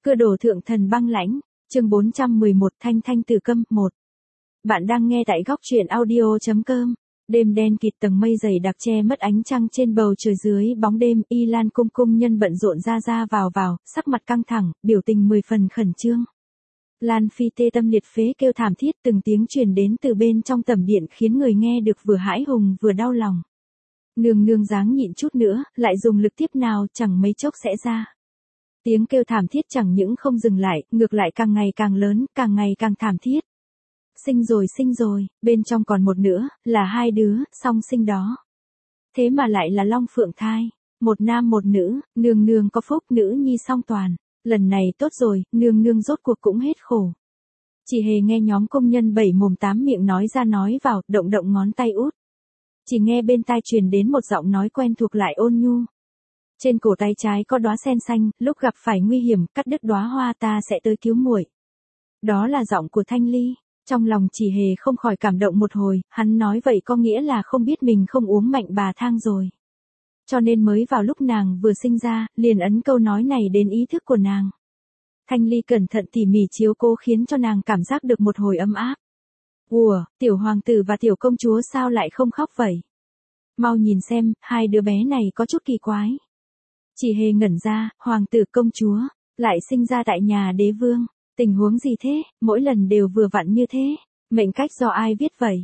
Cơ đồ thượng thần băng lãnh, chương 411 Thanh Thanh Tử Câm 1. Bạn đang nghe tại góc truyện audio.com. Đêm đen kịt, tầng mây dày đặc che mất ánh trăng trên bầu trời, dưới bóng đêm, Y Lan cung nhân bận rộn ra vào, sắc mặt căng thẳng, biểu tình 10 phần khẩn trương. Lan Phi tê tâm liệt phế kêu thảm thiết, từng tiếng truyền đến từ bên trong tẩm điện khiến người nghe được vừa hãi hùng vừa đau lòng. Nương dáng nhịn chút nữa, lại dùng lực tiếp nào, chẳng mấy chốc sẽ ra. Tiếng kêu thảm thiết chẳng những không dừng lại, ngược lại càng ngày càng lớn, càng ngày càng thảm thiết. Sinh rồi, bên trong còn một nữa, là 2 đứa, song sinh đó. Thế mà lại là long phượng thai, một nam một nữ, nương có phúc, nữ nhi song toàn. Lần này tốt rồi, nương rốt cuộc cũng hết khổ. Chỉ hề nghe nhóm công nhân 7 mồm 8 miệng nói ra nói vào, động ngón tay út. Chỉ nghe bên tai truyền đến một giọng nói quen thuộc lại ôn nhu. Trên cổ tay trái có đóa sen xanh, lúc gặp phải nguy hiểm, cắt đứt đóa hoa ta sẽ tới cứu muội. Đó là giọng của Thanh Ly. Trong lòng Chỉ hề không khỏi cảm động một hồi, hắn nói vậy có nghĩa là không biết mình không uống mạnh bà thang rồi. Cho nên mới vào lúc nàng vừa sinh ra, liền ấn câu nói này đến ý thức của nàng. Thanh Ly cẩn thận tỉ mỉ chiếu cố khiến cho nàng cảm giác được một hồi ấm áp. Ủa, tiểu hoàng tử và tiểu công chúa sao lại không khóc vậy? Mau nhìn xem, 2 đứa bé này có chút kỳ quái. Chỉ hề ngẩn ra, hoàng tử công chúa, lại sinh ra tại nhà đế vương. Tình huống gì thế, mỗi lần đều vừa vặn như thế. Mệnh cách do ai viết vậy?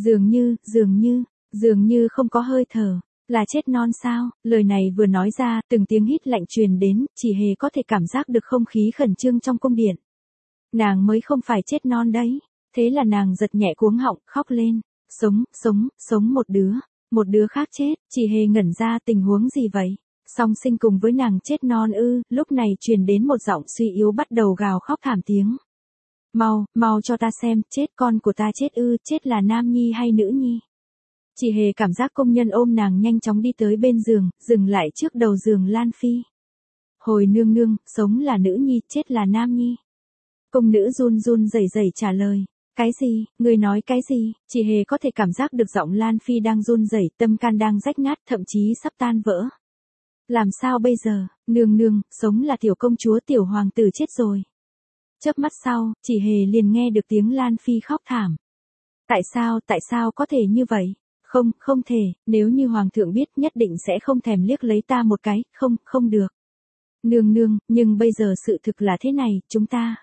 Dường như không có hơi thở. Là chết non sao? Lời này vừa nói ra, từng tiếng hít lạnh truyền đến, Chỉ hề có thể cảm giác được không khí khẩn trương trong cung điện. Nàng mới không phải chết non đấy. Thế là nàng giật nhẹ cuống họng, khóc lên. Sống một đứa khác chết. Chỉ hề ngẩn ra, tình huống gì vậy? Song sinh cùng với nàng chết non ư? Lúc này truyền đến một giọng suy yếu bắt đầu gào khóc thảm tiếng. Mau cho ta xem, chết con của ta chết ư? Chết là nam nhi hay nữ nhi? Chỉ hề cảm giác công nhân ôm nàng nhanh chóng đi tới bên giường, dừng lại trước đầu giường Lan Phi. Hồi nương, sống là nữ nhi, chết là nam nhi. Công nữ run rẩy trả lời. Cái gì, người nói cái gì? Chỉ hề có thể cảm giác được giọng Lan Phi đang run rẩy, tâm can đang rách nát, thậm chí sắp tan vỡ. Làm sao bây giờ? Nương, sống là tiểu công chúa, tiểu hoàng tử chết rồi. Chớp mắt sau, Chỉ hề liền nghe được tiếng Lan Phi khóc thảm. Tại sao có thể như vậy? Không thể, nếu như hoàng thượng biết nhất định sẽ không thèm liếc lấy ta một cái, không được. Nương, nhưng bây giờ sự thực là thế này, chúng ta.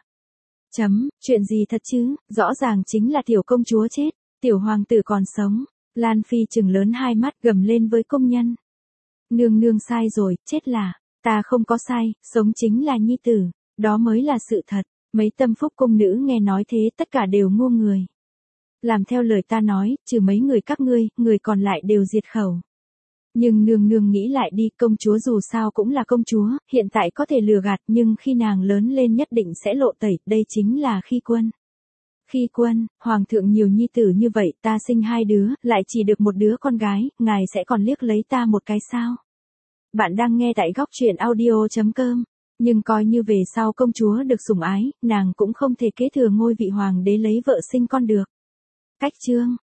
Chuyện gì thật chứ, rõ ràng chính là tiểu công chúa chết, tiểu hoàng tử còn sống. Lan Phi trừng lớn 2 mắt gầm lên với công nhân. Nương sai rồi, chết là, ta không có sai, sống chính là nhi tử, đó mới là sự thật. Mấy tâm phúc cung nữ nghe nói thế tất cả đều ngu người. Làm theo lời ta nói, trừ mấy người các ngươi, người còn lại đều diệt khẩu. Nhưng nương nghĩ lại đi, công chúa dù sao cũng là công chúa, hiện tại có thể lừa gạt nhưng khi nàng lớn lên nhất định sẽ lộ tẩy, đây chính là khi quân. Khi quân, hoàng thượng nhiều nhi tử như vậy, ta sinh 2 đứa, lại chỉ được một đứa con gái, ngài sẽ còn liếc lấy ta một cái sao? Bạn đang nghe tại góc truyện audio.com. Nhưng coi như về sau công chúa được sủng ái, nàng cũng không thể kế thừa ngôi vị hoàng đế lấy vợ sinh con được. Cách chương,